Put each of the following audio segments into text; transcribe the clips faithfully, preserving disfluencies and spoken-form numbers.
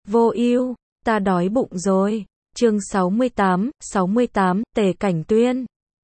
Vô Ưu, ta đói bụng rồi. Chương sáu mươi tám, sáu mươi tám, Tề Cảnh Tuyên.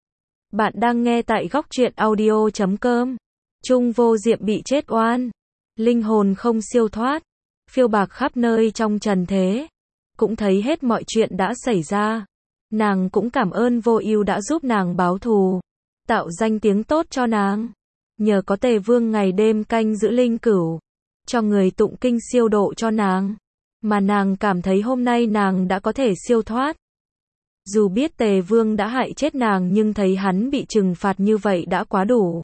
Bạn đang nghe tại góc truyện audio chấm com. Trung Vô Diệm bị chết oan, linh hồn không siêu thoát, phiêu bạc khắp nơi trong trần thế, cũng thấy hết mọi chuyện đã xảy ra. Nàng cũng cảm ơn Vô Ưu đã giúp nàng báo thù, tạo danh tiếng tốt cho nàng. Nhờ có Tề Vương ngày đêm canh giữ linh cửu, cho người tụng kinh siêu độ cho nàng, mà nàng cảm thấy hôm nay nàng đã có thể siêu thoát. Dù biết Tề Vương đã hại chết nàng nhưng thấy hắn bị trừng phạt như vậy đã quá đủ.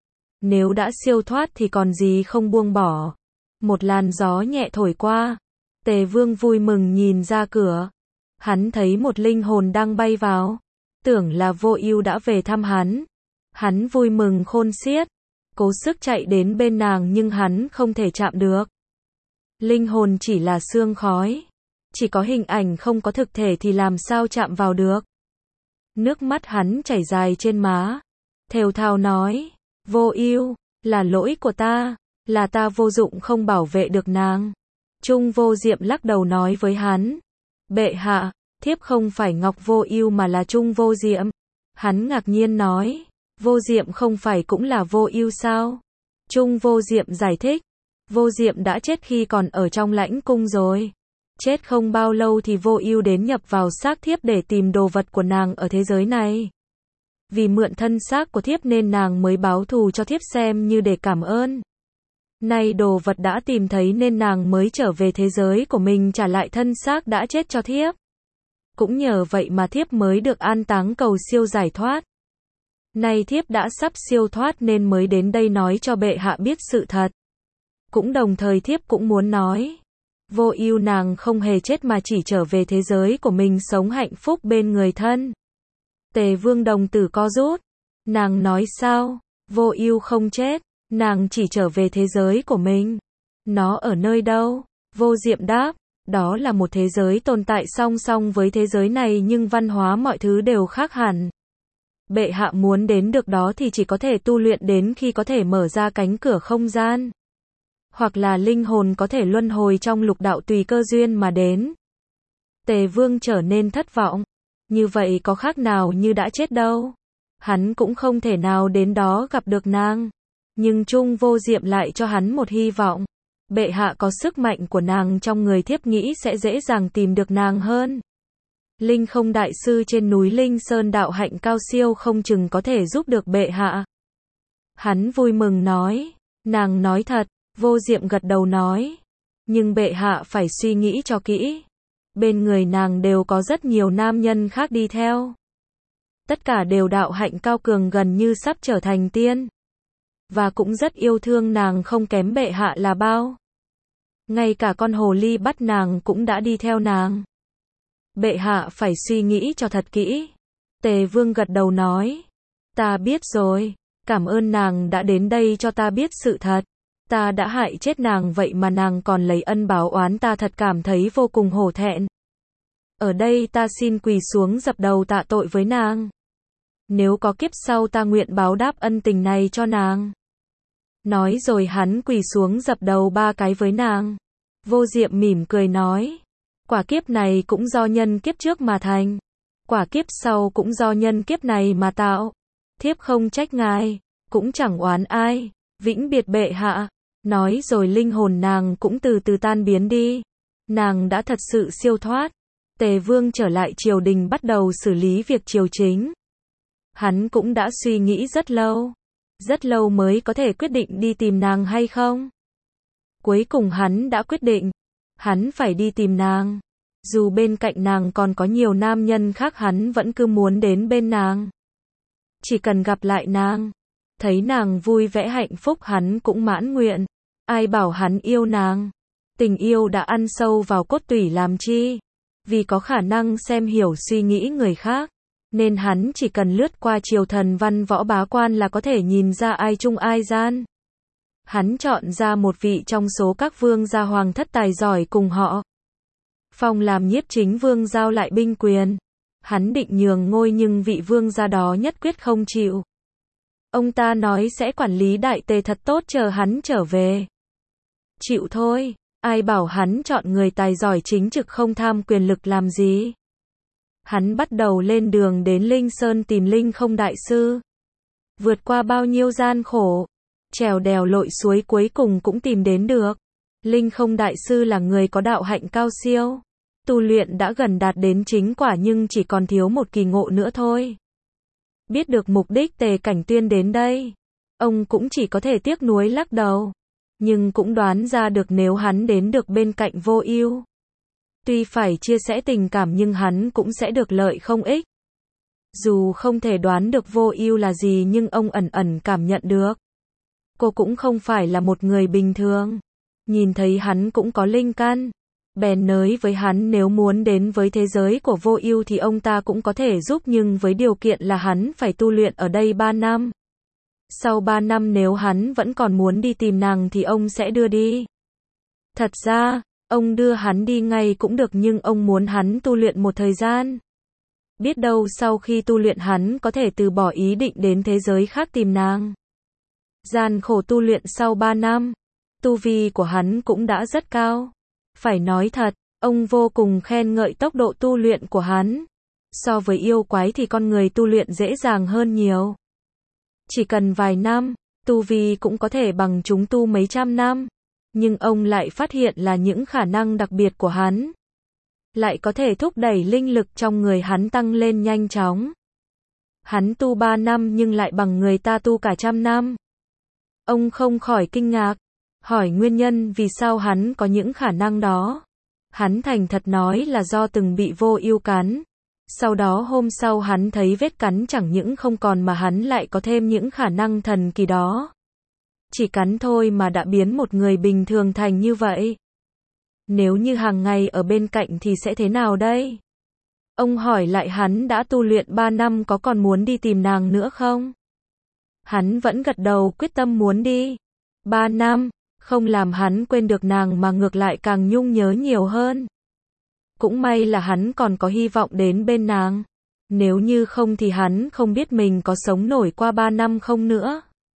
Nếu đã siêu thoát thì còn gì không buông bỏ. Một làn gió nhẹ thổi qua, Tề Vương vui mừng nhìn ra cửa. Hắn thấy một linh hồn đang bay vào, tưởng là Vô Ưu đã về thăm hắn. Hắn vui mừng khôn xiết, cố sức chạy đến bên nàng nhưng hắn không thể chạm được. Linh hồn chỉ là sương khói, chỉ có hình ảnh không có thực thể thì làm sao chạm vào được. Nước mắt hắn chảy dài trên má, thều thào nói, Vô Ưu, là lỗi của ta, là ta vô dụng không bảo vệ được nàng. Trung Vô Diệm lắc đầu nói với hắn, bệ hạ, thiếp không phải Ngọc Vô Ưu mà là Trung Vô Diệm. Hắn ngạc nhiên nói, Vô Diệm không phải cũng là Vô Ưu sao? Trung Vô Diệm giải thích, Vô Diệm đã chết khi còn ở trong lãnh cung rồi. Chết không bao lâu thì Vô Ưu đến nhập vào xác thiếp để tìm đồ vật của nàng ở thế giới này. Vì mượn thân xác của thiếp nên nàng mới báo thù cho thiếp xem như để cảm ơn. Nay đồ vật đã tìm thấy nên nàng mới trở về thế giới của mình trả lại thân xác đã chết cho thiếp. Cũng nhờ vậy mà thiếp mới được an táng cầu siêu giải thoát. Nay thiếp đã sắp siêu thoát nên mới đến đây nói cho bệ hạ biết sự thật. Cũng đồng thời thiếp cũng muốn nói, Vô Ưu nàng không hề chết mà chỉ trở về thế giới của mình sống hạnh phúc bên người thân. Tề Vương đồng tử co rút. Nàng nói sao? Vô Ưu không chết, nàng chỉ trở về thế giới của mình. Nó ở nơi đâu? Vô Diệm đáp, đó là một thế giới tồn tại song song với thế giới này nhưng văn hóa mọi thứ đều khác hẳn. Bệ hạ muốn đến được đó thì chỉ có thể tu luyện đến khi có thể mở ra cánh cửa không gian. Hoặc là linh hồn có thể luân hồi trong lục đạo tùy cơ duyên mà đến. Tề Vương trở nên thất vọng. Như vậy có khác nào như đã chết đâu. Hắn cũng không thể nào đến đó gặp được nàng. Nhưng Trung Vô Diệm lại cho hắn một hy vọng. Bệ hạ có sức mạnh của nàng trong người thiếp nghĩ sẽ dễ dàng tìm được nàng hơn. Linh không đại sư trên núi Linh Sơn đạo hạnh cao siêu không chừng có thể giúp được bệ hạ. Hắn vui mừng nói, nàng nói thật. Vô Diệm gật đầu nói, nhưng bệ hạ phải suy nghĩ cho kỹ. Bên người nàng đều có rất nhiều nam nhân khác đi theo. Tất cả đều đạo hạnh cao cường gần như sắp trở thành tiên. Và cũng rất yêu thương nàng không kém bệ hạ là bao. Ngay cả con hồ ly bắt nàng cũng đã đi theo nàng. Bệ hạ phải suy nghĩ cho thật kỹ. Tề Vương gật đầu nói, ta biết rồi, cảm ơn nàng đã đến đây cho ta biết sự thật. Ta đã hại chết nàng vậy mà nàng còn lấy ân báo oán ta thật cảm thấy vô cùng hổ thẹn. Ở đây ta xin quỳ xuống dập đầu tạ tội với nàng. Nếu có kiếp sau ta nguyện báo đáp ân tình này cho nàng. Nói rồi hắn quỳ xuống dập đầu ba cái với nàng. Vô Diệm mỉm cười nói, quả kiếp này cũng do nhân kiếp trước mà thành. Quả kiếp sau cũng do nhân kiếp này mà tạo. Thiếp không trách ngài, cũng chẳng oán ai. Vĩnh biệt bệ hạ. Nói rồi linh hồn nàng cũng từ từ tan biến đi. Nàng đã thật sự siêu thoát. Tề Vương trở lại triều đình bắt đầu xử lý việc triều chính. Hắn cũng đã suy nghĩ rất lâu. Rất lâu mới có thể quyết định đi tìm nàng hay không. Cuối cùng hắn đã quyết định. Hắn phải đi tìm nàng. Dù bên cạnh nàng còn có nhiều nam nhân khác hắn vẫn cứ muốn đến bên nàng. Chỉ cần gặp lại nàng. Thấy nàng vui vẻ hạnh phúc hắn cũng mãn nguyện. Ai bảo hắn yêu nàng. Tình yêu đã ăn sâu vào cốt tủy làm chi. Vì có khả năng xem hiểu suy nghĩ người khác. Nên hắn chỉ cần lướt qua triều thần văn võ bá quan là có thể nhìn ra ai trung ai gian. Hắn chọn ra một vị trong số các vương gia hoàng thất tài giỏi cùng họ. Phong làm nhiếp chính vương giao lại binh quyền. Hắn định nhường ngôi nhưng vị vương gia đó nhất quyết không chịu. Ông ta nói sẽ quản lý đại tề thật tốt chờ hắn trở về. Chịu thôi, Ai bảo hắn chọn người tài giỏi chính trực không tham quyền lực làm gì. Hắn bắt đầu lên đường đến Linh Sơn tìm Linh Không Đại Sư. Vượt qua bao nhiêu gian khổ, trèo đèo lội suối cuối cùng cũng tìm đến được. Linh Không Đại Sư là người có đạo hạnh cao siêu. Tu luyện đã gần đạt đến chính quả nhưng chỉ còn thiếu một kỳ ngộ nữa thôi. Biết được mục đích Tề Cảnh Tuyên đến đây, ông cũng chỉ có thể tiếc nuối lắc đầu. Nhưng cũng đoán ra được nếu hắn đến được bên cạnh Vô Ưu, tuy phải chia sẻ tình cảm nhưng hắn cũng sẽ được lợi không ít. Dù không thể đoán được Vô Ưu là gì nhưng ông ẩn ẩn cảm nhận được. Cô cũng không phải là một người bình thường. Nhìn thấy hắn cũng có linh căn, bèn nói với hắn nếu muốn đến với thế giới của Vô Ưu thì ông ta cũng có thể giúp nhưng với điều kiện là hắn phải tu luyện ở đây ba năm. Sau ba năm nếu hắn vẫn còn muốn đi tìm nàng thì ông sẽ đưa đi. Thật ra, ông đưa hắn đi ngay cũng được nhưng ông muốn hắn tu luyện một thời gian. Biết đâu sau khi tu luyện hắn có thể từ bỏ ý định đến thế giới khác tìm nàng. Gian khổ tu luyện sau ba năm, tu vi của hắn cũng đã rất cao. Phải nói thật, ông vô cùng khen ngợi tốc độ tu luyện của hắn. So với yêu quái thì con người tu luyện dễ dàng hơn nhiều. Chỉ cần vài năm, tu vi cũng có thể bằng chúng tu mấy trăm năm. Nhưng ông lại phát hiện là những khả năng đặc biệt của hắn lại có thể thúc đẩy linh lực trong người hắn tăng lên nhanh chóng. Hắn tu ba năm nhưng lại bằng người ta tu cả trăm năm. Ông không khỏi kinh ngạc, hỏi nguyên nhân vì sao hắn có những khả năng đó. Hắn thành thật nói là do từng bị Vô Ưu cắn. Sau đó hôm sau hắn thấy vết cắn chẳng những không còn mà hắn lại có thêm những khả năng thần kỳ đó. Chỉ cắn thôi mà đã biến một người bình thường thành như vậy. Nếu như hàng ngày ở bên cạnh thì sẽ thế nào đây? Ông hỏi lại hắn đã tu luyện ba năm có còn muốn đi tìm nàng nữa không? Hắn vẫn gật đầu quyết tâm muốn đi. Ba năm, không làm hắn quên được nàng mà ngược lại càng nhung nhớ nhiều hơn. Cũng may là hắn còn có hy vọng đến bên nàng. Nếu như không thì hắn không biết mình có sống nổi qua ba năm không nữa.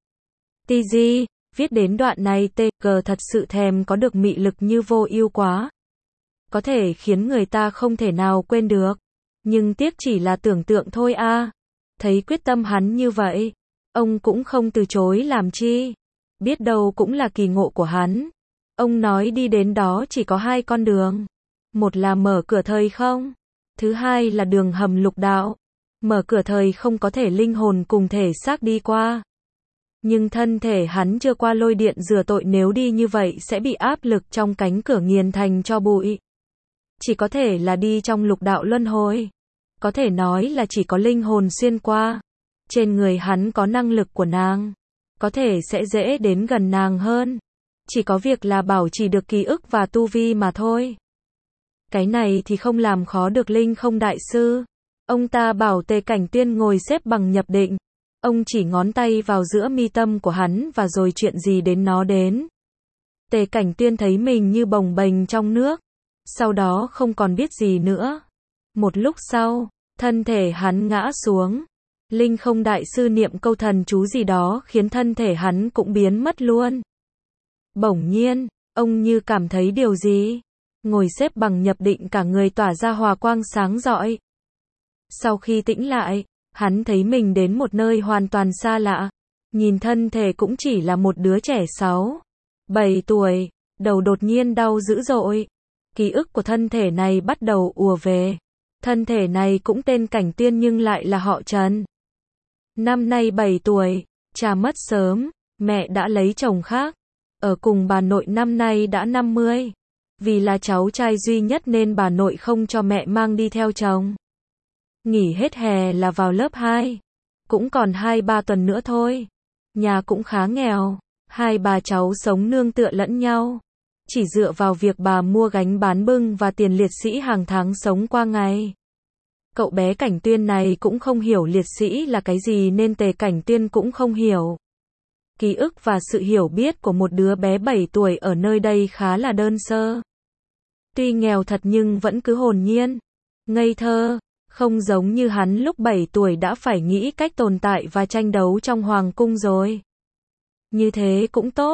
tê giê, viết đến đoạn này tê giê thật sự thèm có được mị lực như Vô Ưu quá. Có thể khiến người ta không thể nào quên được. Nhưng tiếc chỉ là tưởng tượng thôi a. À. Thấy quyết tâm hắn như vậy, ông cũng không từ chối làm chi. Biết đâu cũng là kỳ ngộ của hắn. Ông nói đi đến đó chỉ có hai con đường. Một là mở cửa thời không. Thứ hai là đường hầm lục đạo. Mở cửa thời không có thể linh hồn cùng thể xác đi qua. Nhưng thân thể hắn chưa qua lôi điện rửa tội nếu đi như vậy sẽ bị áp lực trong cánh cửa nghiền thành cho bụi. Chỉ có thể là đi trong lục đạo luân hồi. Có thể nói là chỉ có linh hồn xuyên qua. Trên người hắn có năng lực của nàng. Có thể sẽ dễ đến gần nàng hơn. Chỉ có việc là bảo trì được ký ức và tu vi mà thôi. Cái này thì không làm khó được Linh Không Đại Sư. Ông ta bảo Tề Cảnh Tuyên ngồi xếp bằng nhập định. Ông chỉ ngón tay vào giữa mi tâm của hắn và rồi chuyện gì đến nó đến. Tề Cảnh Tuyên thấy mình như bồng bềnh trong nước. Sau đó không còn biết gì nữa. Một lúc sau, thân thể hắn ngã xuống. Linh Không Đại Sư niệm câu thần chú gì đó khiến thân thể hắn cũng biến mất luôn. Bỗng nhiên, ông như cảm thấy điều gì. Ngồi xếp bằng nhập định cả người tỏa ra hòa quang sáng rọi. Sau khi tĩnh lại, hắn thấy mình đến một nơi hoàn toàn xa lạ. Nhìn thân thể cũng chỉ là một đứa trẻ sáu, bảy tuổi, đầu đột nhiên đau dữ dội. Ký ức của thân thể này bắt đầu ùa về. Thân thể này cũng tên Cảnh Tuyên nhưng lại là họ Trần. Năm nay bảy tuổi, cha mất sớm, mẹ đã lấy chồng khác. Ở cùng bà nội năm nay đã năm mươi. Vì là cháu trai duy nhất nên bà nội không cho mẹ mang đi theo chồng. Nghỉ hết hè là vào lớp hai. Cũng còn hai ba tuần nữa thôi. Nhà cũng khá nghèo. Hai bà cháu sống nương tựa lẫn nhau. Chỉ dựa vào việc bà mua gánh bán bưng và tiền liệt sĩ hàng tháng sống qua ngày. Cậu bé Cảnh Tuyên này cũng không hiểu liệt sĩ là cái gì nên Tề Cảnh Tuyên cũng không hiểu. Ký ức và sự hiểu biết của một đứa bé bảy tuổi ở nơi đây khá là đơn sơ. Tuy nghèo thật nhưng vẫn cứ hồn nhiên, ngây thơ, không giống như hắn lúc bảy tuổi đã phải nghĩ cách tồn tại và tranh đấu trong hoàng cung rồi. Như thế cũng tốt,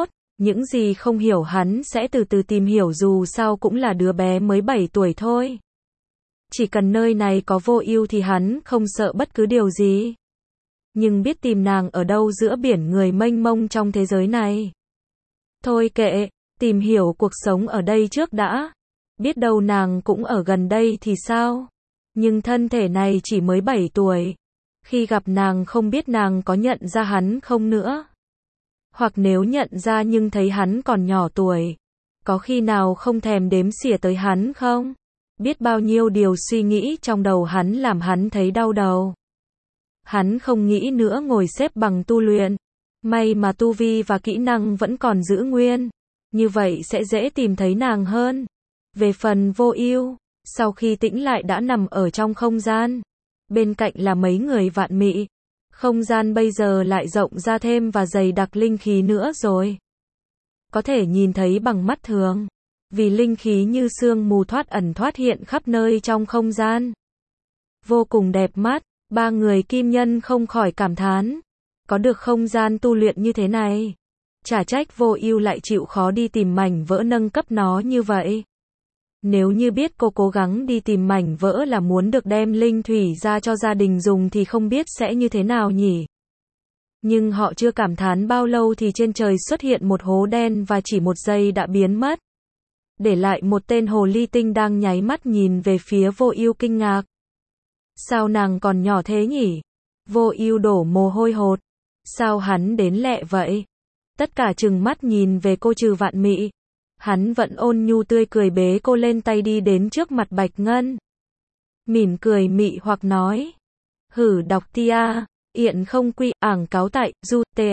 Những gì không hiểu hắn sẽ từ từ tìm hiểu, dù sao cũng là đứa bé mới bảy tuổi thôi. Chỉ cần nơi này có Vô Ưu thì hắn không sợ bất cứ điều gì. Nhưng biết tìm nàng ở đâu giữa biển người mênh mông trong thế giới này. Thôi kệ, tìm hiểu cuộc sống ở đây trước đã. Biết đâu nàng cũng ở gần đây thì sao? Nhưng thân thể này chỉ mới bảy tuổi. Khi gặp nàng không biết nàng có nhận ra hắn không nữa. Hoặc nếu nhận ra nhưng thấy hắn còn nhỏ tuổi. Có khi nào không thèm đếm xỉa tới hắn không? Biết bao nhiêu điều suy nghĩ trong đầu hắn làm hắn thấy đau đầu. Hắn không nghĩ nữa ngồi xếp bằng tu luyện. May mà tu vi và kỹ năng vẫn còn giữ nguyên. Như vậy sẽ dễ tìm thấy nàng hơn. Về phần Vô Ưu, sau khi tĩnh lại đã nằm ở trong không gian. Bên cạnh là mấy người vạn mị. Không gian bây giờ lại rộng ra thêm và dày đặc linh khí nữa rồi. Có thể nhìn thấy bằng mắt thường. Vì linh khí như sương mù thoát ẩn thoát hiện khắp nơi trong không gian. Vô cùng đẹp mắt, ba người kim nhân không khỏi cảm thán. Có được không gian tu luyện như thế này. Chả trách Vô Ưu lại chịu khó đi tìm mảnh vỡ nâng cấp nó như vậy. Nếu như biết cô cố gắng đi tìm mảnh vỡ là muốn được đem linh thủy ra cho gia đình dùng thì không biết sẽ như thế nào nhỉ. Nhưng họ chưa cảm thán bao lâu thì trên trời xuất hiện một hố đen và chỉ một giây đã biến mất. Để lại một tên hồ ly tinh đang nháy mắt nhìn về phía Vô Ưu kinh ngạc. Sao nàng còn nhỏ thế nhỉ? Vô Ưu đổ mồ hôi hột. Sao hắn đến lẹ vậy? Tất cả trừng mắt nhìn về cô trừ Vạn Mị. Hắn vẫn ôn nhu tươi cười bế cô lên tay đi đến trước mặt Bạch Ngân. Mỉm cười mị hoặc nói. Hử đọc tia, Iện không quy, ảng cáo tại, du, tr.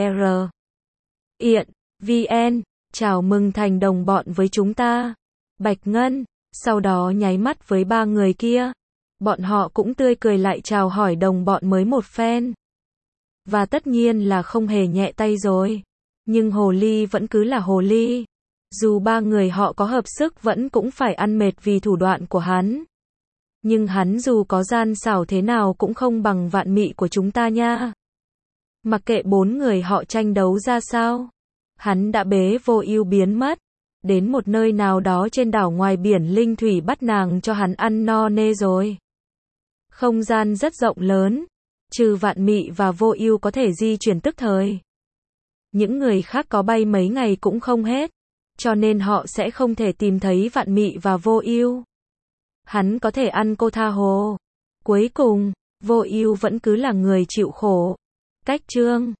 Iện, vn, chào mừng thành đồng bọn với chúng ta. Bạch Ngân, sau đó nháy mắt với ba người kia. Bọn họ cũng tươi cười lại chào hỏi đồng bọn mới một phen. Và tất nhiên là không hề nhẹ tay rồi. Nhưng hồ ly vẫn cứ là hồ ly. Dù ba người họ có hợp sức vẫn cũng phải ăn mệt vì thủ đoạn của hắn. Nhưng hắn dù có gian xảo thế nào cũng không bằng Vạn Mị của chúng ta nha. Mặc kệ bốn người họ tranh đấu ra sao. Hắn đã bế Vô Ưu biến mất. Đến một nơi nào đó trên đảo ngoài biển linh thủy bắt nàng cho hắn ăn no nê rồi. Không gian rất rộng lớn. Trừ Vạn Mị và Vô Ưu có thể di chuyển tức thời. Những người khác có bay mấy ngày cũng không hết. Cho nên họ sẽ không thể tìm thấy Vạn Mị và Vô Ưu. Hắn có thể ăn cô tha hồ. Cuối cùng, Vô Ưu vẫn cứ là người chịu khổ. Cách chương